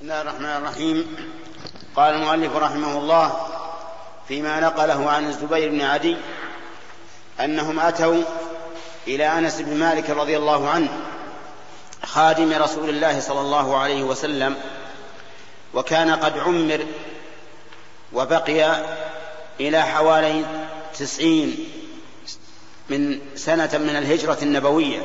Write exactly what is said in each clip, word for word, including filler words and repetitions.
بسم الله الرحمن الرحيم. قال المؤلف رحمه الله فيما نقله عن الزبير بن عدي أنهم أتوا إلى أنس بن مالك رضي الله عنه خادم رسول الله صلى الله عليه وسلم، وكان قد عمر وبقي إلى حوالي تسعين من سنة من الهجرة النبوية،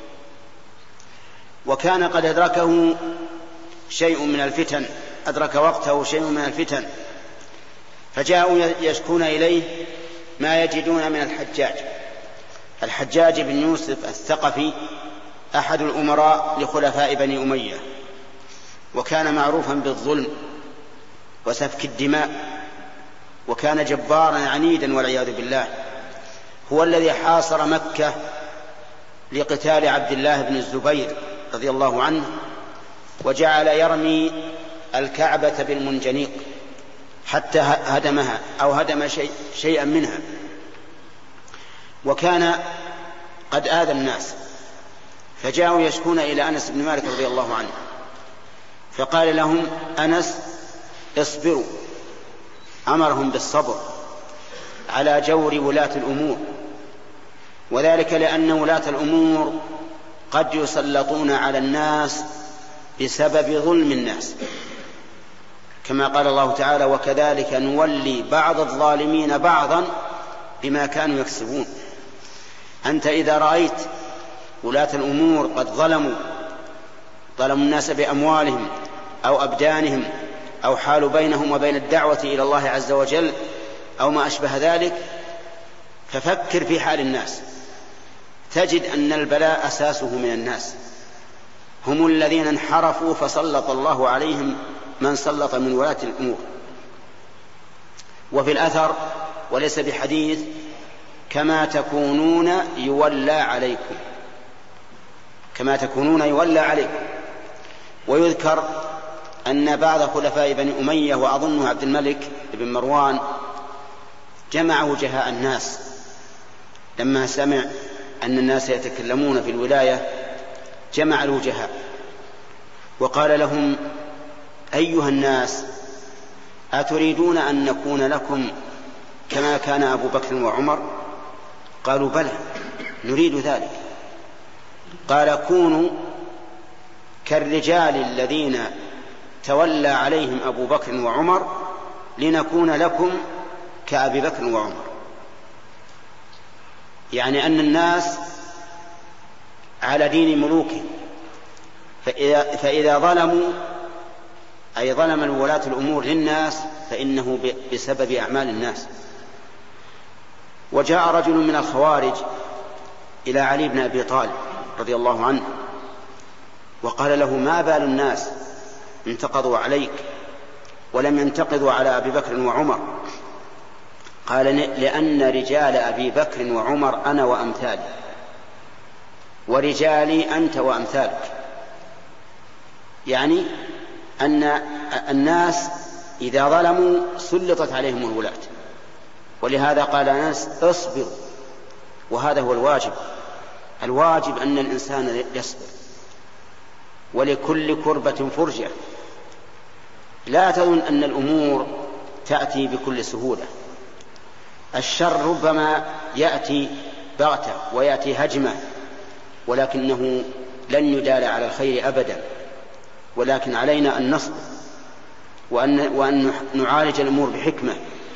وكان قد أدركه شيء من الفتن أدرك وقته شيء من الفتن فجاءوا يشكون إليه ما يجدون من الحجاج الحجاج بن يوسف الثقفي، أحد الأمراء لخلفاء بني أمية، وكان معروفا بالظلم وسفك الدماء، وكان جبارا عنيدا والعياذ بالله. هو الذي حاصر مكة لقتال عبد الله بن الزبير رضي الله عنه، وجعل يرمي الكعبة بالمنجنيق حتى هدمها أو هدم شيء شيئا منها، وكان قد آذى الناس. فجاءوا يشكون إلى أنس بن مالك رضي الله عنه، فقال لهم أنس اصبروا، أمرهم بالصبر على جور ولاة الأمور، وذلك لأن ولاة الأمور قد يسلطون على الناس بسبب ظلم الناس، كما قال الله تعالى وكذلك نولي بعض الظالمين بعضا بما كانوا يكسبون. أنت إذا رأيت ولاة الأمور قد ظلموا ظلموا الناس بأموالهم أو أبدانهم أو حالوا بينهم وبين الدعوة إلى الله عز وجل أو ما أشبه ذلك، ففكر في حال الناس، تجد أن البلاء أساسه من الناس، هم الذين انحرفوا فسلط الله عليهم من سلط من ولاة الأمور. وفي الأثر وليس بحديث كما تكونون يولى عليكم، كما تكونون يولى عليكم. ويذكر أن بعض خلفاء بني أمية وأظنه عبد الملك بن مروان جمع وجهاء الناس لما سمع أن الناس يتكلمون في الولاية، جمع الوجهاء وقال لهم أيها الناس أتريدون أن نكون لكم كما كان أبو بكر وعمر؟ قالوا بلى نريد ذلك. قال كونوا كالرجال الذين تولى عليهم أبو بكر وعمر لنكون لكم كأبي بكر وعمر، يعني أن الناس على دين ملوكهم، فإذا, فإذا ظلموا أي ظلم الولاة الأمور للناس فإنه بسبب أعمال الناس. وجاء رجل من الخوارج إلى علي بن أبي طالب رضي الله عنه وقال له ما بال الناس انتقضوا عليك ولم ينتقضوا على أبي بكر وعمر؟ قال لأن رجال أبي بكر وعمر أنا وأمثالي، ورجالي أنت وأمثالك، يعني أن الناس إذا ظلموا سلطت عليهم الولاة. ولهذا قال أنس اصبر، وهذا هو الواجب. الواجب أن الإنسان يصبر، ولكل كربة فرجة. لا تظن أن الأمور تأتي بكل سهولة، الشر ربما يأتي بغتة ويأتي هجمة، ولكنه لن يدال على الخير أبدا. ولكن علينا أن نصبر وأن, وأن نعالج الأمور بحكمة،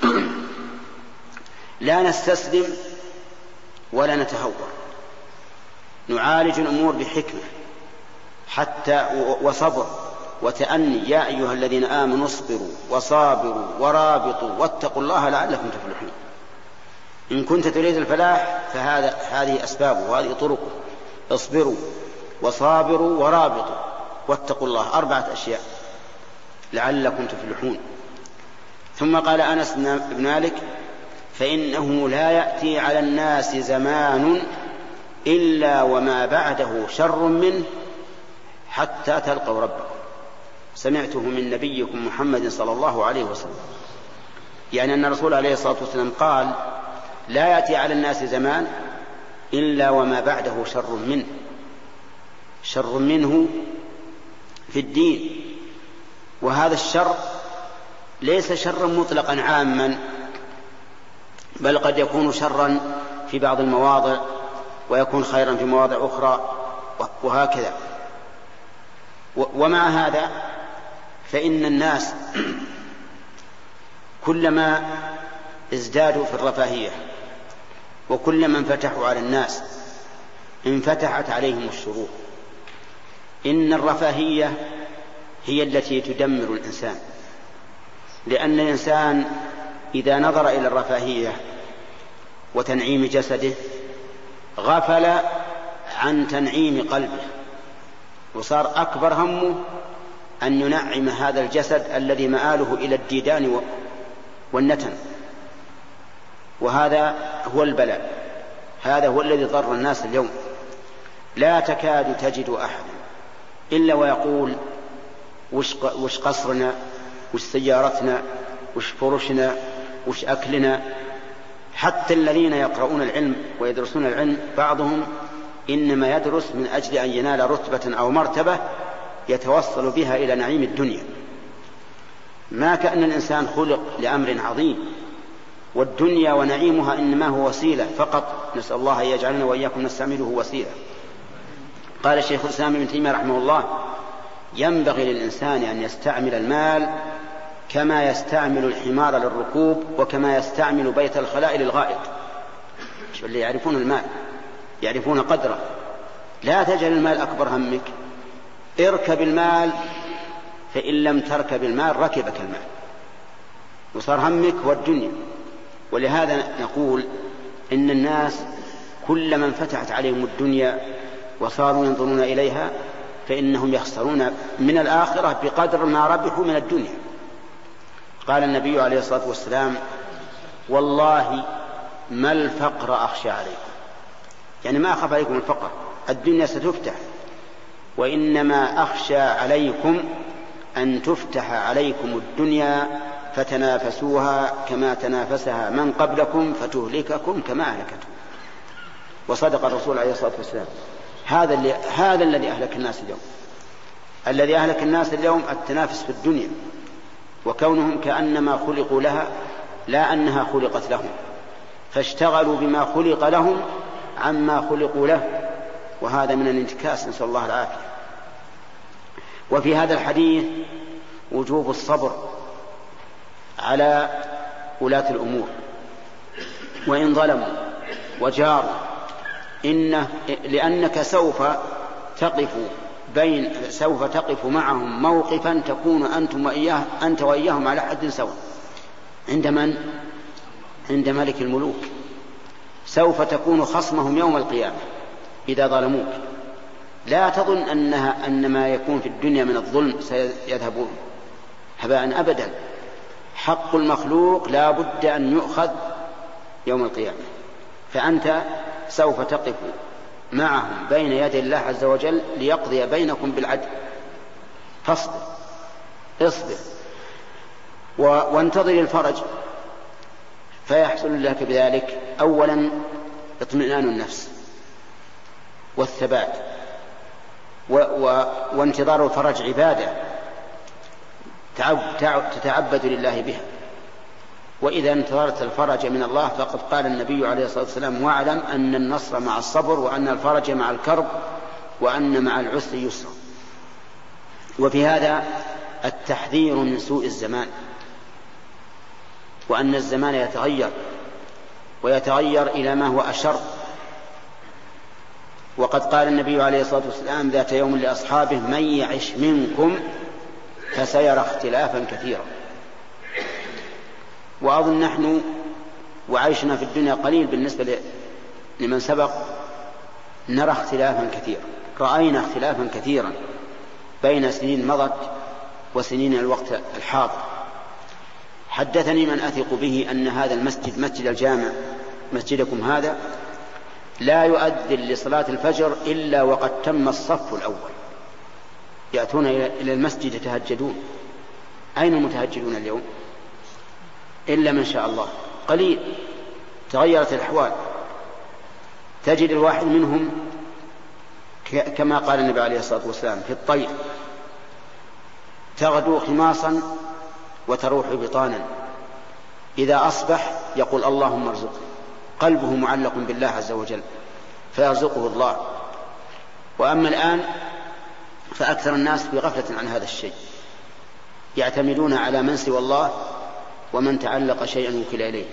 لا نستسلم ولا نتهور، نعالج الأمور بحكمة حتى وصبر وتأني. يا أيها الذين آمنوا اصبروا وصابروا ورابطوا واتقوا الله لعلكم تفلحون. إن كنت تريد الفلاح فهذا هذه أسبابه وهذه طرقه، اصبروا وصابروا ورابطوا واتقوا الله، أربعة أشياء لعلكم تفلحون. ثم قال أنس بن مالك فإنه لا يأتي على الناس زمان إلا وما بعده شر منه حتى تلقوا ربكم. سمعته من نبيكم محمد صلى الله عليه وسلم، يعني أن الرسول عليه الصلاة والسلام قال لا يأتي على الناس زمان إلا وما بعده شر منه، شر منه في الدين وهذا الشر ليس شرا مطلقا عاما، بل قد يكون شرا في بعض المواضع ويكون خيرا في مواضع أخرى وهكذا. ومع هذا فإن الناس كلما ازدادوا في الرفاهية وكلما انفتحوا على الناس انفتحت عليهم الشرور. إن الرفاهية هي التي تدمر الإنسان، لأن الإنسان إذا نظر إلى الرفاهية وتنعيم جسده غفل عن تنعيم قلبه، وصار أكبر همه أن ينعم هذا الجسد الذي مآله إلى الديدان والنتن. وهذا هو البلاء، هذا هو الذي ضر الناس اليوم. لا تكاد تجد أحدا إلا ويقول وش قصرنا، وش سيارتنا، وش فرشنا، وش أكلنا. حتى الذين يقرؤون العلم ويدرسون العلم بعضهم إنما يدرس من أجل أن ينال رتبة أو مرتبة يتوصل بها إلى نعيم الدنيا، ما كأن الإنسان خلق لأمر عظيم، والدنيا ونعيمها إنما هو وسيلة فقط. نسأل الله أن يجعلنا وإياكم نستعمله وسيلة. قال الشيخ الإسلام ابن تيمية رحمه الله: ينبغي للإنسان أن يستعمل المال كما يستعمل الحمار للركوب وكما يستعمل بيت الخلاء للغائط. اللي يعرفون المال يعرفون قدره. لا تجعل المال أكبر همك، اركب المال، فإن لم تركب المال ركبك المال وصار همك والدنيا. ولهذا نقول إن الناس كلما انفتحت عليهم الدنيا وصاروا ينظرون إليها فإنهم يخسرون من الآخرة بقدر ما ربحوا من الدنيا. قال النبي عليه الصلاة والسلام: والله ما الفقر أخشى عليكم، يعني ما أخاف عليكم الفقر، الدنيا ستفتح، وإنما أخشى عليكم أن تفتح عليكم الدنيا فتنافسوها كما تنافسها من قبلكم فتهلككم كما أهلكتهم. وصدق الرسول عليه الصلاة والسلام. هذا, اللي هذا الذي أهلك الناس اليوم. الذي أهلك الناس اليوم التنافس في الدنيا، وكونهم كأنما خلقوا لها لا أنها خلقت لهم، فاشتغلوا بما خلق لهم عما خلقوا له، وهذا من الانتكاس، نسأل الله العافية. وفي هذا الحديث وجوب الصبر على ولاة الأمور وإن ظلموا وجاروا، إنه لأنك سوف تقف بين سوف تقف معهم موقفا تكون أنتم وإياه أنت وإياهم على حد سواء. عند من؟ عند ملك الملوك. سوف تكون خصمهم يوم القيامة إذا ظلموك. لا تظن أنها أن ما يكون في الدنيا من الظلم سيذهب هباء أبدا. حق المخلوق لا بد أن يؤخذ يوم القيامة، فأنت سوف تقف معهم بين يدي الله عز وجل ليقضي بينكم بالعدل. فاصبر، اصبر وانتظر الفرج، فيحصل لك بذلك أولا اطمئنان النفس والثبات، و و وانتظار الفرج عبادة تتعبد لله بها. وإذا انتظرت الفرج من الله فقد قال النبي عليه الصلاة والسلام: واعلم أن النصر مع الصبر، وأن الفرج مع الكرب، وأن مع العسر يسرا. وفي هذا التحذير من سوء الزمان، وأن الزمان يتغير ويتغير إلى ما هو أشر. وقد قال النبي عليه الصلاة والسلام ذات يوم لأصحابه: من يعش منكم فسيرى اختلافا كثيرا. وأظن نحن وعيشنا في الدنيا قليل بالنسبة لمن سبق، نرى اختلافا كثيرا، رأينا اختلافا كثيرا بين سنين مضت وسنين الوقت الحاضر. حدثني من أثق به أن هذا المسجد، مسجد الجامع مسجدكم هذا، لا يؤذن لصلاة الفجر إلا وقد تم الصف الأول، يأتون إلى المسجد يتهجدون. أين المتهجدون اليوم؟ إلا من شاء الله قليل. تغيرت الأحوال، تجد الواحد منهم كما قال النبي عليه الصلاة والسلام في الطير تغدو خماصا وتروح بطانا، إذا أصبح يقول اللهم ارزقه، قلبه معلق بالله عز وجل فيرزقه الله. وأما الآن فأكثر الناس بغفلة عن هذا الشيء، يعتمدون على من سوى الله ومن تعلق شيئا وكل إليه.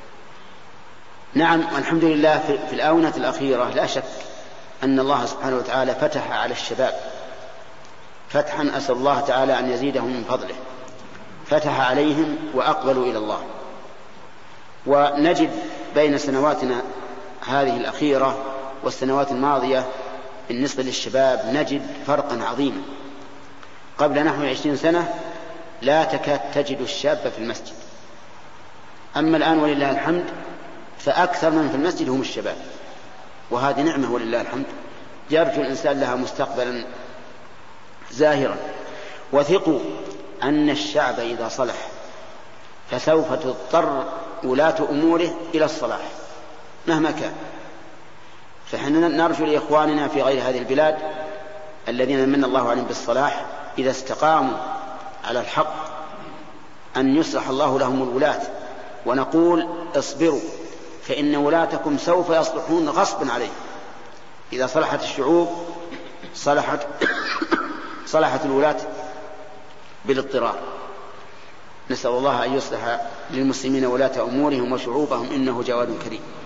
نعم، والحمد لله في الآونة الأخيرة لا شك أن الله سبحانه وتعالى فتح على الشباب فتحا أسأل الله تعالى أن يزيدهم من فضله، فتح عليهم وأقبلوا إلى الله. ونجد بين سنواتنا هذه الأخيرة والسنوات الماضية بالنسبة للشباب نجد فرقا عظيما. قبل نحو عشرين سنة لا تكاد تجد الشاب في المسجد، أما الآن ولله الحمد فأكثر من في المسجد هم الشباب، وهذه نعمة ولله الحمد، يرجو الإنسان لها مستقبلا زاهرا. وثقوا أن الشعب إذا صلح فسوف تضطر ولاة أموره إلى الصلاح مهما كان. فحنا نرجو لإخواننا في غير هذه البلاد الذين من الله عليهم بالصلاح إذا استقاموا على الحق أن يصلح الله لهم الولاة، ونقول اصبروا فإن ولاتكم سوف يصلحون غصبا عليه. إذا صلحت الشعوب صلحت صلحت الولاة بالاضطرار. نسأل الله أن يصلح للمسلمين ولاة أمورهم وشعوبهم إنه جواد كريم.